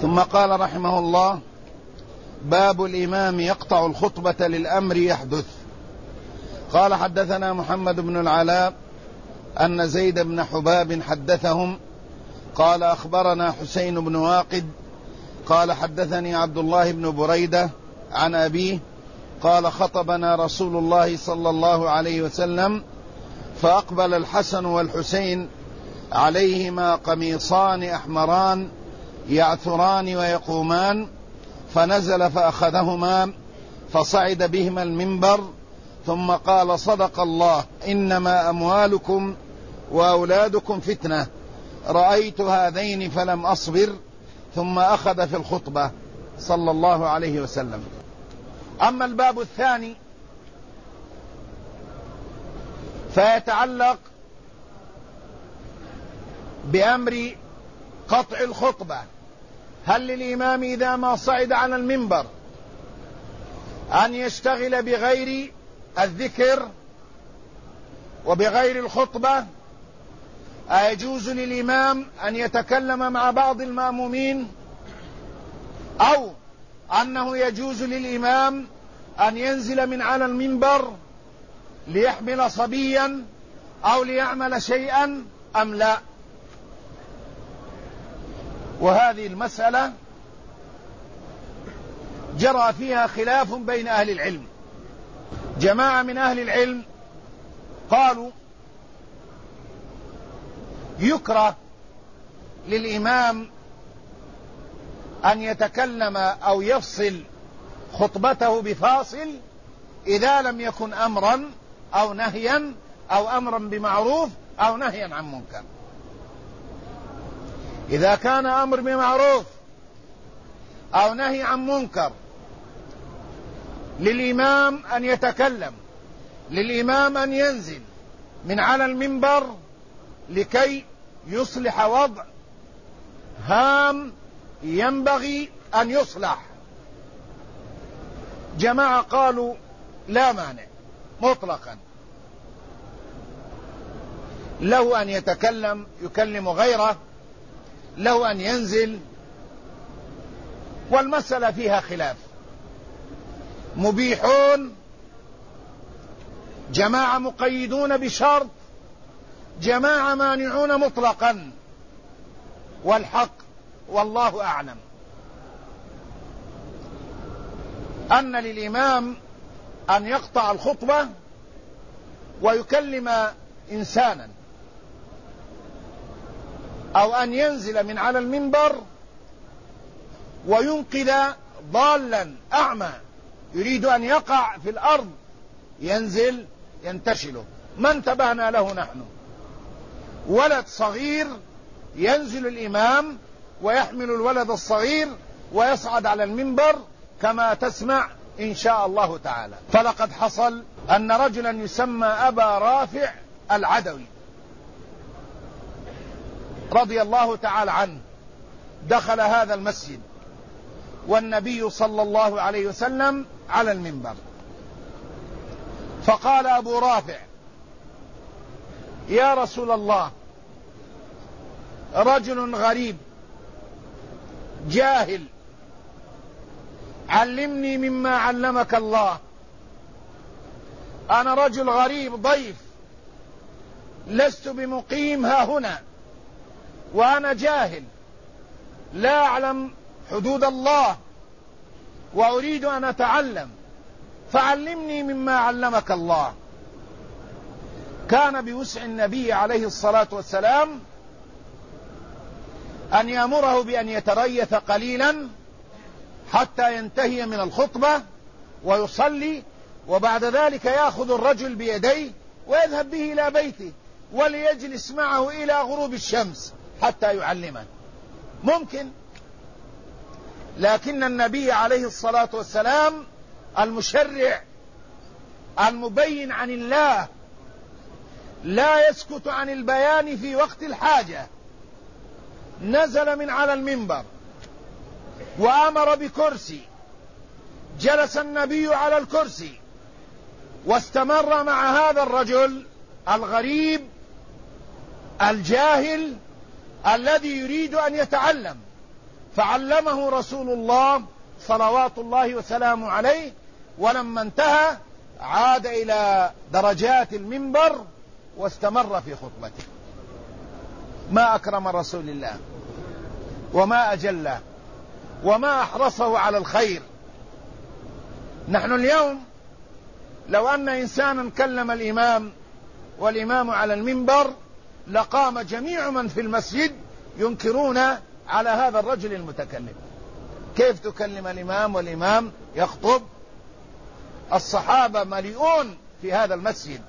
ثم قال رحمه الله: باب الإمام يقطع الخطبة للأمر يحدث. قال: حدثنا محمد بن العلاء أن زيد بن حباب حدثهم قال: أخبرنا حسين بن واقد قال: حدثني عبد الله بن بريدة عن أبيه قال: خطبنا رسول الله صلى الله عليه وسلم فأقبل الحسن والحسين عليهما قميصان أحمران يعثران ويقومان، فنزل فأخذهما فصعد بهما المنبر، ثم قال: صدق الله، إنما أموالكم وأولادكم فتنة، رأيت هذين فلم أصبر، ثم أخذ في الخطبة صلى الله عليه وسلم. أما الباب الثاني فيتعلق بأمر قطع الخطبة. هل للإمام إذا ما صعد على المنبر أن يشتغل بغير الذكر وبغير الخطبة؟ أيجوز للإمام أن يتكلم مع بعض المأمومين، أو أنه يجوز للإمام أن ينزل من على المنبر ليحمل صبيا أو ليعمل شيئا أم لا؟ وهذه المسألة جرى فيها خلاف بين أهل العلم. جماعة من أهل العلم قالوا: يكره للإمام أن يتكلم أو يفصل خطبته بفاصل إذا لم يكن أمرا أو نهيا، أو أمرا بمعروف أو نهيا عن منكر. إذا كان أمر بمعروف أو نهي عن منكر للإمام أن يتكلم، للإمام أن ينزل من على المنبر لكي يصلح وضع هام ينبغي أن يصلح. جماعة قالوا: لا مانع مطلقا، له أن يتكلم يكلم غيره، له أن ينزل، والمسألة فيها خلاف. مبيحون، جماعة مقيدون بشرط، جماعة مانعون مطلقا، والحق والله أعلم أن للإمام أن يقطع الخطبة ويكلم إنسانا، أو أن ينزل من على المنبر وينقذ ضالا أعمى يريد أن يقع في الأرض، ينزل ينتشله. ما انتبهنا له نحن. ولد صغير ينزل الإمام ويحمل الولد الصغير ويصعد على المنبر كما تسمع إن شاء الله تعالى. فلقد حصل أن رجلا يسمى أبا رافع العدوي رضي الله تعالى عنه دخل هذا المسجد والنبي صلى الله عليه وسلم على المنبر، فقال أبو رافع: يا رسول الله، رجل غريب جاهل، علمني مما علمك الله. أنا رجل غريب ضيف، لست بمقيم ها هنا، وأنا جاهل لا أعلم حدود الله، وأريد أن أتعلم، فعلمني مما علمك الله. كان بوسع النبي عليه الصلاة والسلام أن يأمره بأن يتريث قليلا حتى ينتهي من الخطبة ويصلي، وبعد ذلك يأخذ الرجل بيديه ويذهب به إلى بيته وليجلس معه إلى غروب الشمس حتى يعلمه. ممكن، لكن النبي عليه الصلاة والسلام المشرع المبين عن الله لا يسكت عن البيان في وقت الحاجة. نزل من على المنبر وأمر بكرسي، جلس النبي على الكرسي واستمر مع هذا الرجل الغريب الجاهل الذي يريد أن يتعلم، فعلمه رسول الله صلوات الله وسلامه عليه، ولما انتهى عاد إلى درجات المنبر واستمر في خطبته. ما أكرم رسول الله وما أجله وما أحرصه على الخير. نحن اليوم لو أن إنسانا كلم الإمام والإمام على المنبر لقام جميع من في المسجد ينكرون على هذا الرجل المتكلم. كيف تكلم الإمام والإمام يخطب؟ الصحابة مليئون في هذا المسجد.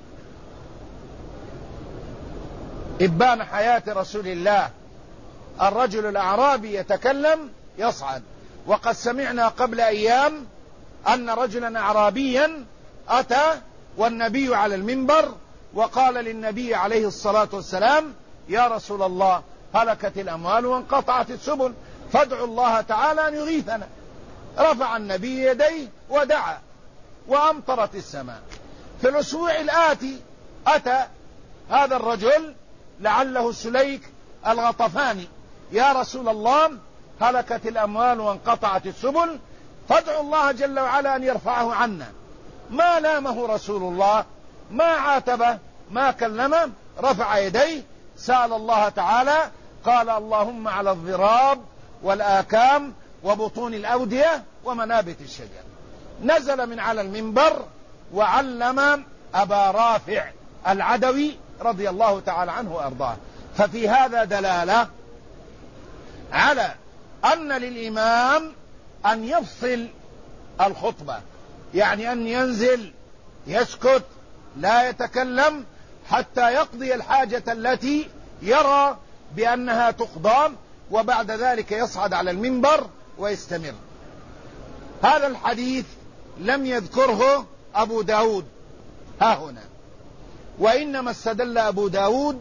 إبان حياة رسول الله، الرجل الأعرابي يتكلم يصعد. وقد سمعنا قبل أيام أن رجلا أعرابيا أتى والنبي على المنبر وقال للنبي عليه الصلاة والسلام: يا رسول الله، هلكت الأموال وانقطعت السبل، فادعوا الله تعالى أن يغيثنا. رفع النبي يديه ودعا وأمطرت السماء. في الأسبوع الآتي أتى هذا الرجل لعله سليك الغطفاني: يا رسول الله، هلكت الأموال وانقطعت السبل، فادعوا الله جل وعلا أن يرفعه عنا. ما لامه رسول الله، ما عاتبه، ما كلمه، رفع يديه، سأل الله تعالى، قال: اللهم على الضراب والآكام وبطون الأودية ومنابت الشجر. نزل من على المنبر وعلم أبا رافع العدوي رضي الله تعالى عنه وأرضاه. ففي هذا دلالة على أن للإمام أن يفصل الخطبة، يعني أن ينزل يسكت لا يتكلم حتى يقضي الحاجة التي يرى بأنها تقضى، وبعد ذلك يصعد على المنبر ويستمر. هذا الحديث لم يذكره أبو داود ها هنا، وإنما استدل أبو داود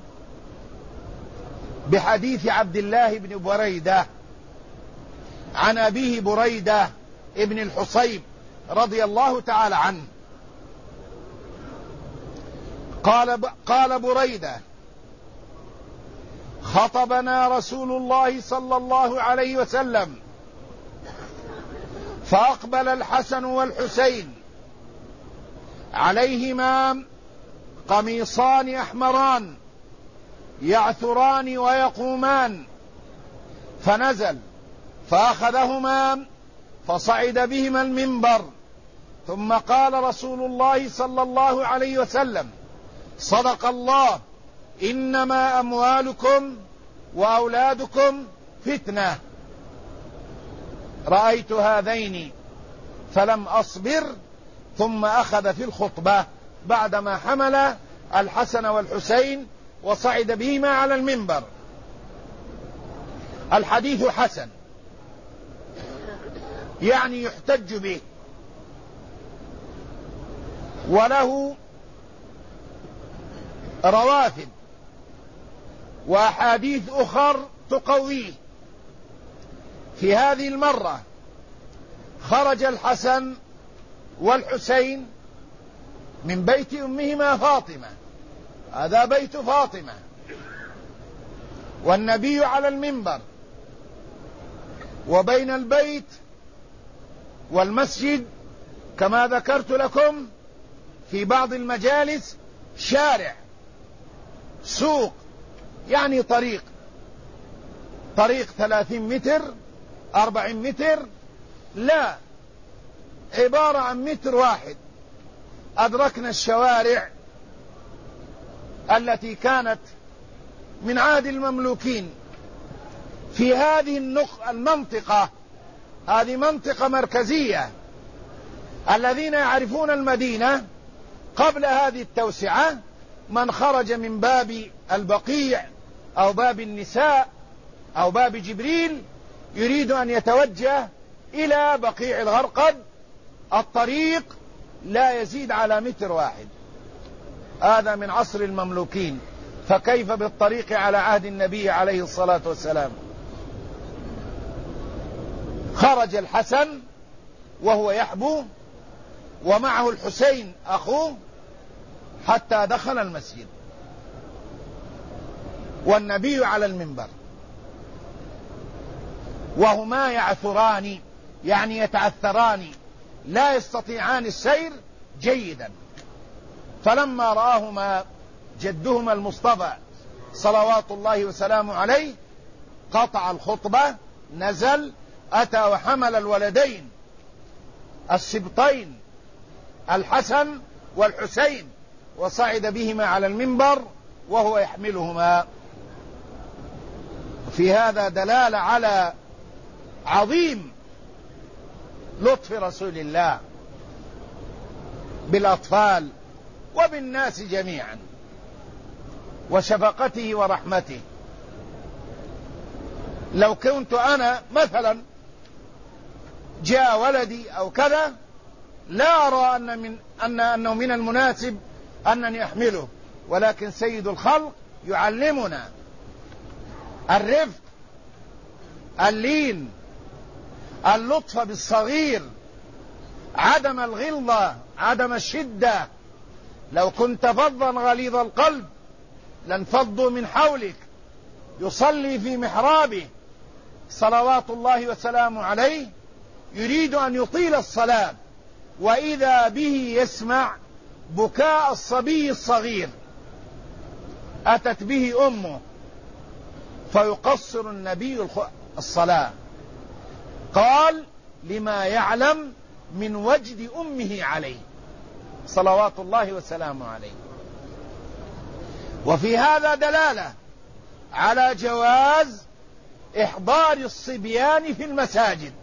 بحديث عبد الله بن بريدة عن أبيه بريدة ابن الحصيب رضي الله تعالى عنه قال بريدة: خطبنا رسول الله صلى الله عليه وسلم فأقبل الحسن والحسين عليهما قميصان أحمران يعثران ويقومان، فنزل فأخذهما فصعد بهما المنبر، ثم قال رسول الله صلى الله عليه وسلم: صدق الله، إنما أموالكم وأولادكم فتنة. رأيت هذين فلم أصبر، ثم أخذ في الخطبة بعدما حمل الحسن والحسين وصعد بهما على المنبر. الحديث حسن، يعني يحتج به، وله روافد وأحاديث أخر تقويه. في هذه المرة خرج الحسن والحسين من بيت أمهما فاطمة، هذا بيت فاطمة، والنبي على المنبر، وبين البيت والمسجد كما ذكرت لكم في بعض المجالس شارع، سوق، يعني طريق 30 متر 40 متر، لا، عبارة عن متر واحد. أدركنا الشوارع التي كانت من عهد المملوكين في هذه المنطقة. هذه منطقة مركزية. الذين يعرفون المدينة قبل هذه التوسعة، من خرج من باب البقيع أو باب النساء أو باب جبريل يريد أن يتوجه إلى بقيع الغرقد، الطريق لا يزيد على متر واحد. هذا من عصر المملوكين، فكيف بالطريق على عهد النبي عليه الصلاة والسلام؟ خرج الحسن وهو يحبو ومعه الحسين أخوه حتى دخل المسجد والنبي على المنبر. وهما يعثران يعني يتعثران لا يستطيعان السير جيدا. فلما رآهما جدهما المصطفى صلوات الله وسلامه عليه قطع الخطبة، نزل، أتى وحمل الولدين السبطين الحسن والحسين وصعد بهما على المنبر وهو يحملهما. في هذا دلالة على عظيم لطف رسول الله بالأطفال وبالناس جميعا وشفقته ورحمته. لو كنت أنا مثلا جاء ولدي أو كذا لا أرى أنه من المناسب أنني أحمله، ولكن سيد الخلق يعلمنا الرفق، اللين، اللطف بالصغير، عدم الغلظة، عدم الشدة. لو كنت فظا غليظ القلب لانفضوا من حولك. يصلي في محرابه صلوات الله وسلامه عليه، يريد أن يطيل الصلاة، وإذا به يسمع بكاء الصبي الصغير، أتت به أمه فيقصر النبي الصلاة. قال لما يعلم من وجد أمه عليه صلوات الله وسلامه عليه. وفي هذا دلالة على جواز إحضار الصبيان في المساجد،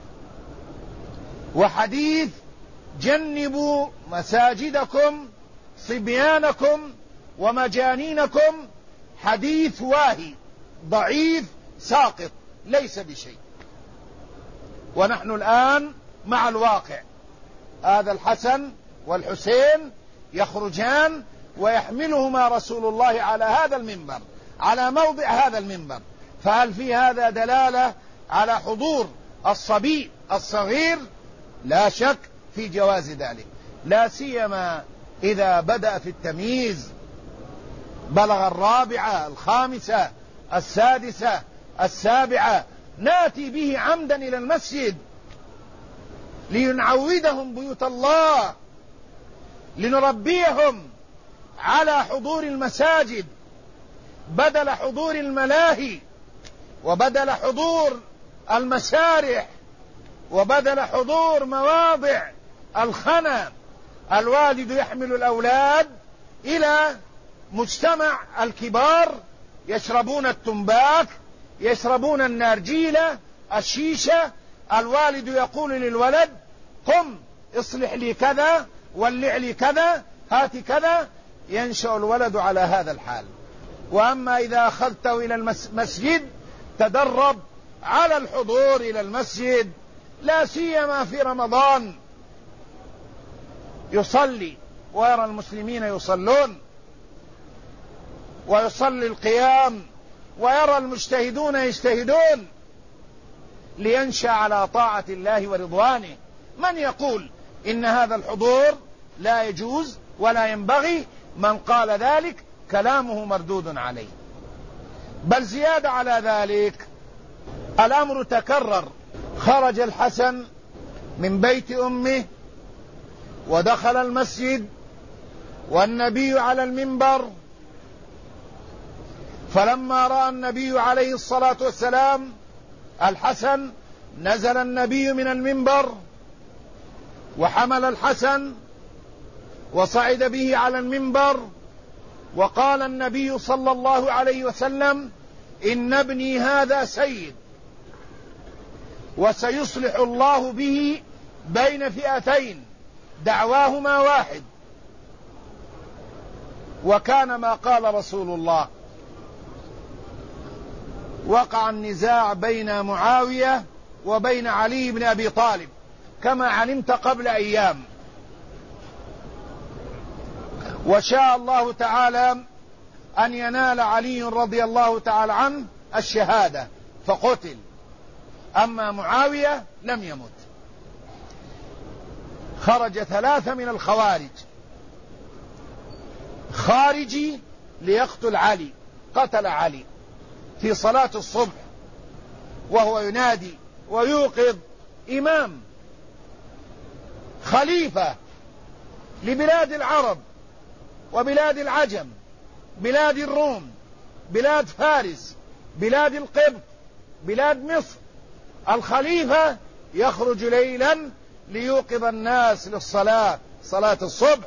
وحديث جنبوا مساجدكم صبيانكم ومجانينكم حديث واهي ضعيف ساقط ليس بشيء. ونحن الآن مع الواقع، هذا الحسن والحسين يخرجان ويحملهما رسول الله على هذا المنبر، على موضع هذا المنبر. فهل في هذا دلالة على حضور الصبي الصغير؟ لا شك في جواز ذلك، لا سيما إذا بدأ في التمييز، بلغ الرابعة الخامسة السادسة السابعة، ناتي به عمدا إلى المسجد لنعودهم بيوت الله، لنربيهم على حضور المساجد بدل حضور الملاهي، وبدل حضور المسارح، وبدل حضور مواضع الخنا. الوالد يحمل الأولاد إلى مجتمع الكبار يشربون التنباك، يشربون النارجيلة، الشيشة. الوالد يقول للولد قم اصلح لي كذا، ولع لي كذا، هات كذا، ينشأ الولد على هذا الحال. وأما إذا أخذته إلى المسجد تدرب على الحضور إلى المسجد، لا سيما في رمضان، يصلي ويرى المسلمين يصلون، ويصلي القيام، ويرى المجتهدون يجتهدون، لينشأ على طاعة الله ورضوانه. من يقول إن هذا الحضور لا يجوز ولا ينبغي؟ من قال ذلك كلامه مردود عليه. بل زيادة على ذلك الأمر تكرر. خرج الحسن من بيت أمه ودخل المسجد والنبي على المنبر، فلما رأى النبي عليه الصلاة والسلام الحسن نزل النبي من المنبر وحمل الحسن وصعد به على المنبر، وقال النبي صلى الله عليه وسلم إن ابني هذا سيد، وسيصلح الله به بين فئتين دعواهما واحد. وكان ما قال رسول الله. وقع النزاع بين معاوية وبين علي بن أبي طالب كما علمت قبل أيام، وشاء الله تعالى أن ينال علي رضي الله تعالى عنه الشهادة فقتل، أما معاوية لم يمت. خرج 3 من الخوارج خارجي ليقتل علي، قتل علي في صلاة الصبح، وهو ينادي ويوقظ، إمام خليفة لبلاد العرب وبلاد العجم، بلاد الروم، بلاد فارس، بلاد القبط، بلاد مصر. الخليفة يخرج ليلا ليوقظ الناس للصلاة، صلاة الصبح.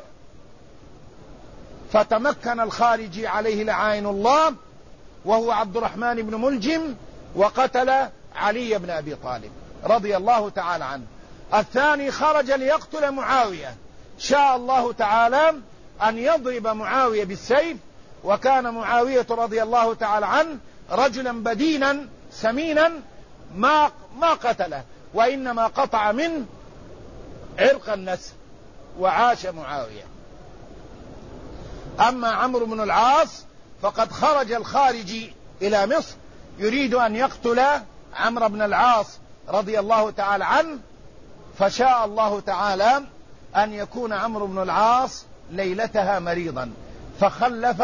فتمكن الخارجي عليه لعائن الله وهو عبد الرحمن بن ملجم، وقتل علي بن أبي طالب رضي الله تعالى عنه. الثاني خرج ليقتل معاوية، شاء الله تعالى أن يضرب معاوية بالسيف، وكان معاوية رضي الله تعالى عنه رجلا بدينا سمينا، ما قتله، وإنما قطع منه عرق النسل، وعاش معاوية. أما عمرو بن العاص فقد خرج الخارجي إلى مصر يريد أن يقتل عمرو بن العاص رضي الله تعالى عنه، فشاء الله تعالى أن يكون عمرو بن العاص ليلتها مريضا، فخلف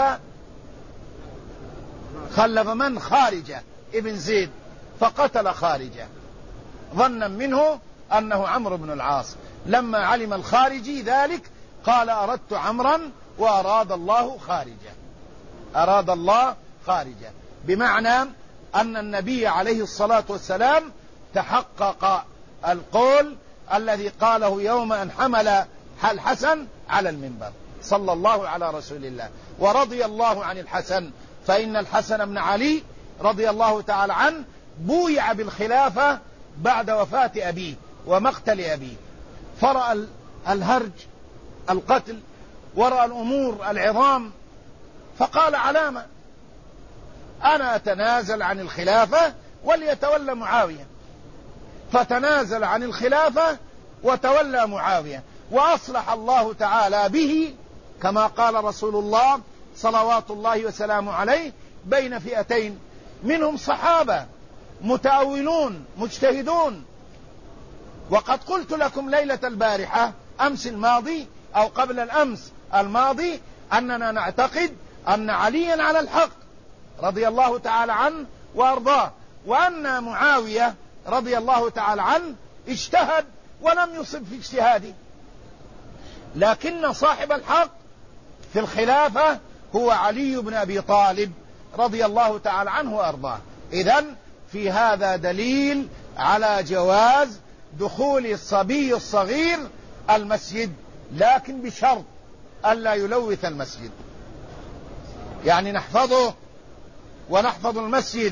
من؟ خارجة ابن زيد، فقتل خارجة ظنا منه أنه عمرو بن العاص. لما علم الخارجي ذلك قال أردت عمرا وأراد الله خارجة، أراد الله خارجة، بمعنى أن النبي عليه الصلاة والسلام تحقق القول الذي قاله يوم أن حمل الحسن على المنبر صلى الله على رسول الله. ورضي الله عن الحسن، فإن الحسن بن علي رضي الله تعالى عنه بويع بالخلافة بعد وفاة أبيه ومقتل أبيه، فرأى الهرج القتل ورأى الأمور العظام، فقال علامة أنا أتنازل عن الخلافة وليتولى معاوية، فتنازل عن الخلافة وتولى معاوية، وأصلح الله تعالى به كما قال رسول الله صلوات الله وسلامه عليه بين فئتين، منهم صحابة متأولون مجتهدون. وقد قلت لكم ليلة البارحة أمس الماضي أو قبل الأمس الماضي أننا نعتقد أن عليا على الحق رضي الله تعالى عنه وأرضاه، وأن معاوية رضي الله تعالى عنه اجتهد ولم يصب في اجتهاده، لكن صاحب الحق في الخلافة هو علي بن أبي طالب رضي الله تعالى عنه وأرضاه. إذن في هذا دليل على جواز دخول الصبي الصغير المسجد، لكن بشرط ألا يلوث المسجد، يعني نحفظه ونحفظ المسجد.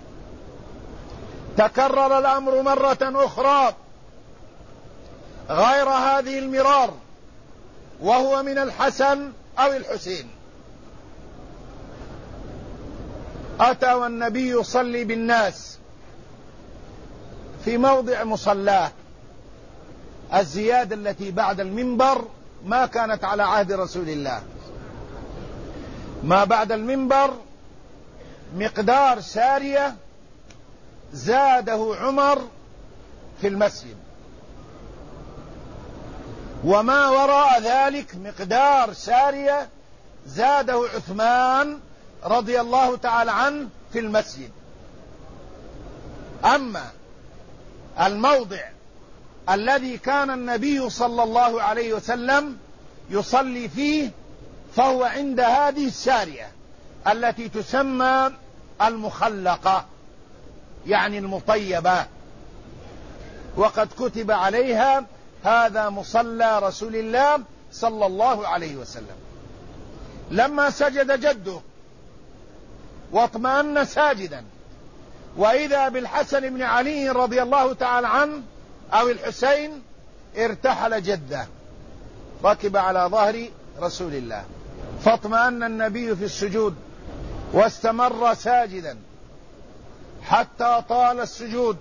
تكرر الأمر مرة أخرى غير هذه المرار، وهو من الحسن أو الحسين. أتى والنبي يصلي بالناس في موضع مصلاه. الزيادة التي بعد المنبر ما كانت على عهد رسول الله، ما بعد المنبر مقدار سارية زاده عمر في المسجد، وما وراء ذلك مقدار سارية زاده عثمان رضي الله تعالى عنه في المسجد. أما الموضع الذي كان النبي صلى الله عليه وسلم يصلي فيه فهو عند هذه السارية التي تسمى المخلقة، يعني المطيبة، وقد كتب عليها هذا مصلى رسول الله صلى الله عليه وسلم. لما سجد جده واطمأن ساجدا، وإذا بالحسن بن علي رضي الله تعالى عنه أو الحسين ارتحل جده، ركب على ظهر رسول الله، فاطمأن النبي في السجود واستمر ساجدا حتى طال السجود،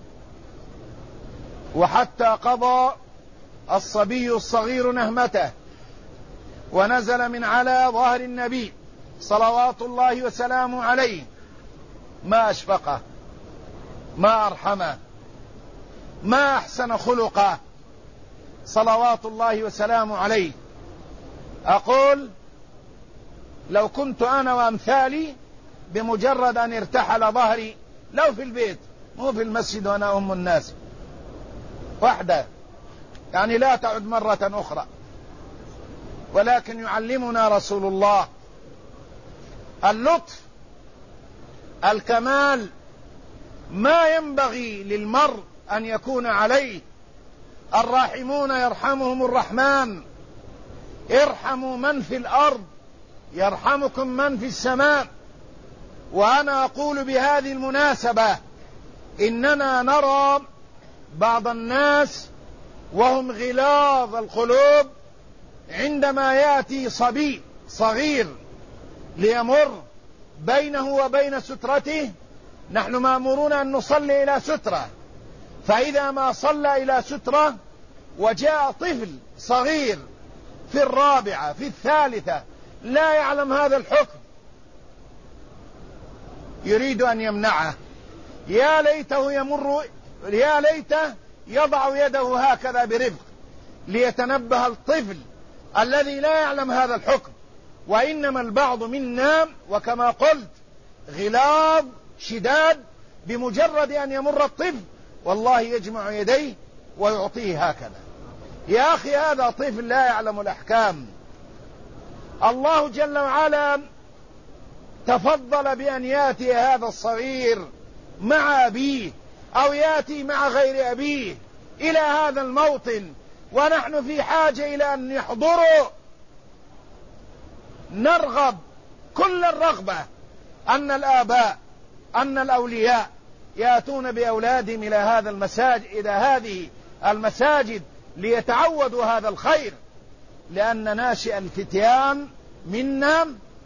وحتى قضى الصبي الصغير نهمته ونزل من على ظهر النبي صلوات الله وسلامه عليه. ما أشفقه، ما أرحمه، ما أحسن خلقه صلوات الله وسلامه عليه. أقول لو كنت أنا وأمثالي بمجرد أن ارتحل ظهري، لو في البيت مو في المسجد وأنا أم الناس وحده، يعني لا تعد مرة أخرى. ولكن يعلمنا رسول الله اللطف، الكمال، ما ينبغي للمرء أن يكون عليه. الراحمون يرحمهم الرحمن، ارحموا من في الأرض يرحمكم من في السماء. وأنا أقول بهذه المناسبة إننا نرى بعض الناس وهم غلاظ القلوب عندما يأتي صبي صغير ليمر بينه وبين سترته، نحن مأمورون أن نصلي إلى سترة، فإذا ما صلى إلى سترة وجاء طفل صغير في الرابعة في الثالثة لا يعلم هذا الحكم يريد أن يمنعه، يا ليته يمر، يا ليته يضع يده هكذا برفق ليتنبه الطفل الذي لا يعلم هذا الحكم. وإنما البعض منا وكما قلت غلاظ شداد، بمجرد أن يمر الطفل والله يجمع يديه ويعطيه هكذا. يا أخي هذا طفل لا يعلم الأحكام. الله جل وعلا تفضل بأن يأتي هذا الصغير مع أبيه أو يأتي مع غير أبيه إلى هذا الموطن، ونحن في حاجة إلى أن يحضروا. نرغب كل الرغبة أن الآباء أن الأولياء يأتون بأولادهم إلى هذا المساجد، إلى هذه المساجد ليتعودوا هذا الخير، لأن ناشئ الفتيان منا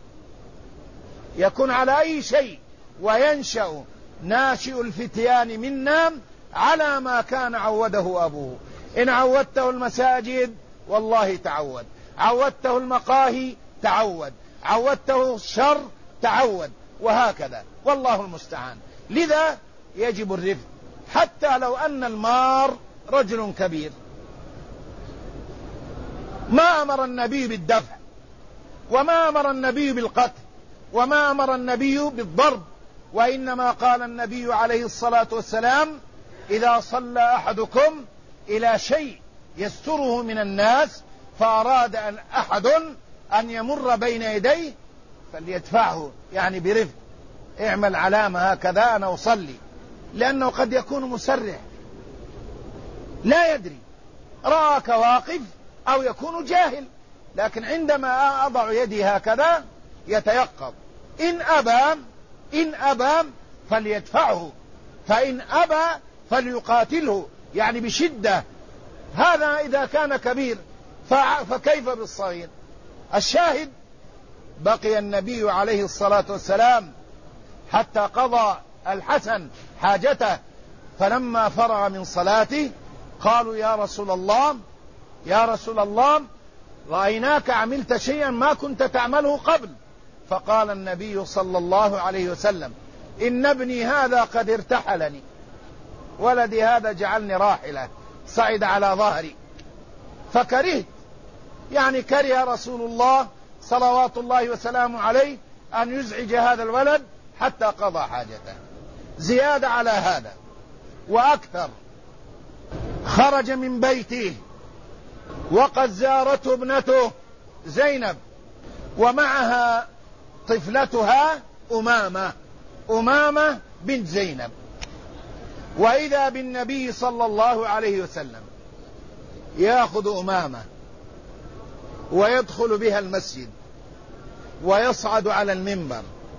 يكون على أي شيء، وينشأ ناشئ الفتيان منا على ما كان عوده أبوه. إن عودته المساجد والله تعود، عودته المقاهي تعود، عودته الشر تعود، وهكذا، والله المستعان. لذا يجب الرفق، حتى لو أن المار رجل كبير. ما أمر النبي بالدفع، وما أمر النبي بالقتل، وما أمر النبي بالضرب، وإنما قال النبي عليه الصلاة والسلام: إذا صلى أحدكم إلى شيء يستره من الناس فأراد أحد أن يمر بين يديه فليدفعه، يعني برفق، اعمل علامة هكذا أنا أصلي، لأنه قد يكون مسرح لا يدري، رآك واقف أو يكون جاهل، لكن عندما أضع يدي هكذا يتيقظ. إن أبى فليدفعه، فإن أبى فليقاتله، يعني بشدة. هذا إذا كان كبير، فكيف بالصغير؟ الشاهد: بقي النبي عليه الصلاة والسلام حتى قضى الحسن حاجته، فلما فرغ من صلاته قالوا: يا رسول الله، يا رسول الله، رأيناك عملت شيئا ما كنت تعمله قبل. فقال النبي صلى الله عليه وسلم: إن ابني هذا قد ارتحلني، ولدي هذا جعلني راحلة، صعد على ظهري، فكرهت، يعني كره رسول الله صلوات الله وسلامه عليه أن يزعج هذا الولد حتى قضى حاجته. زيادة على هذا وأكثر، خرج من بيته وقد زارته ابنته زينب ومعها طفلتها أمامة بنت زينب، وإذا بالنبي صلى الله عليه وسلم يأخذ أمامة ويدخل بها المسجد ويصعد على المنبر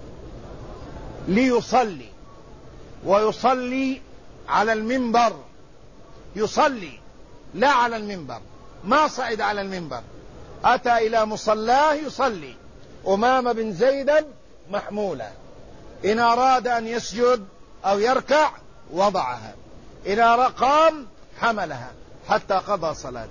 ليصلي، ويصلي على المنبر، يصلي لا على المنبر، ما صعد على المنبر، أتى إلى مصلاه يصلي. أمامة بن زينب محمولة، إن أراد أن يسجد أو يركع وضعها، إذا قام حملها حتى قضى صلاته.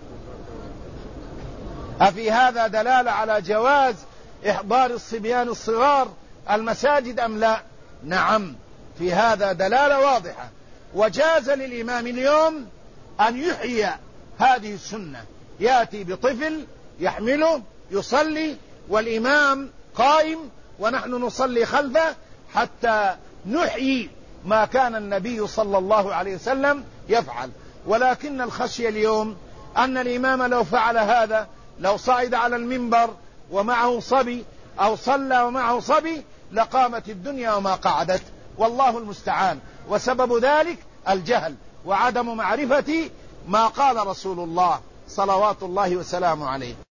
أفي هذا دلالة على جواز إحضار الصبيان الصغار المساجد أم لا؟ نعم، في هذا دلالة واضحة. وجاز للإمام اليوم أن يحيي هذه السنة، يأتي بطفل يحمله يصلي والإمام قائم ونحن نصلي خلفه، حتى نحيي ما كان النبي صلى الله عليه وسلم يفعل. ولكن الخشية اليوم أن الإمام لو فعل هذا، لو صعد على المنبر ومعه صبي أو صلى ومعه صبي، لقامت الدنيا وما قعدت، والله المستعان. وسبب ذلك الجهل وعدم معرفة ما قال رسول الله صلوات الله وسلامه عليه.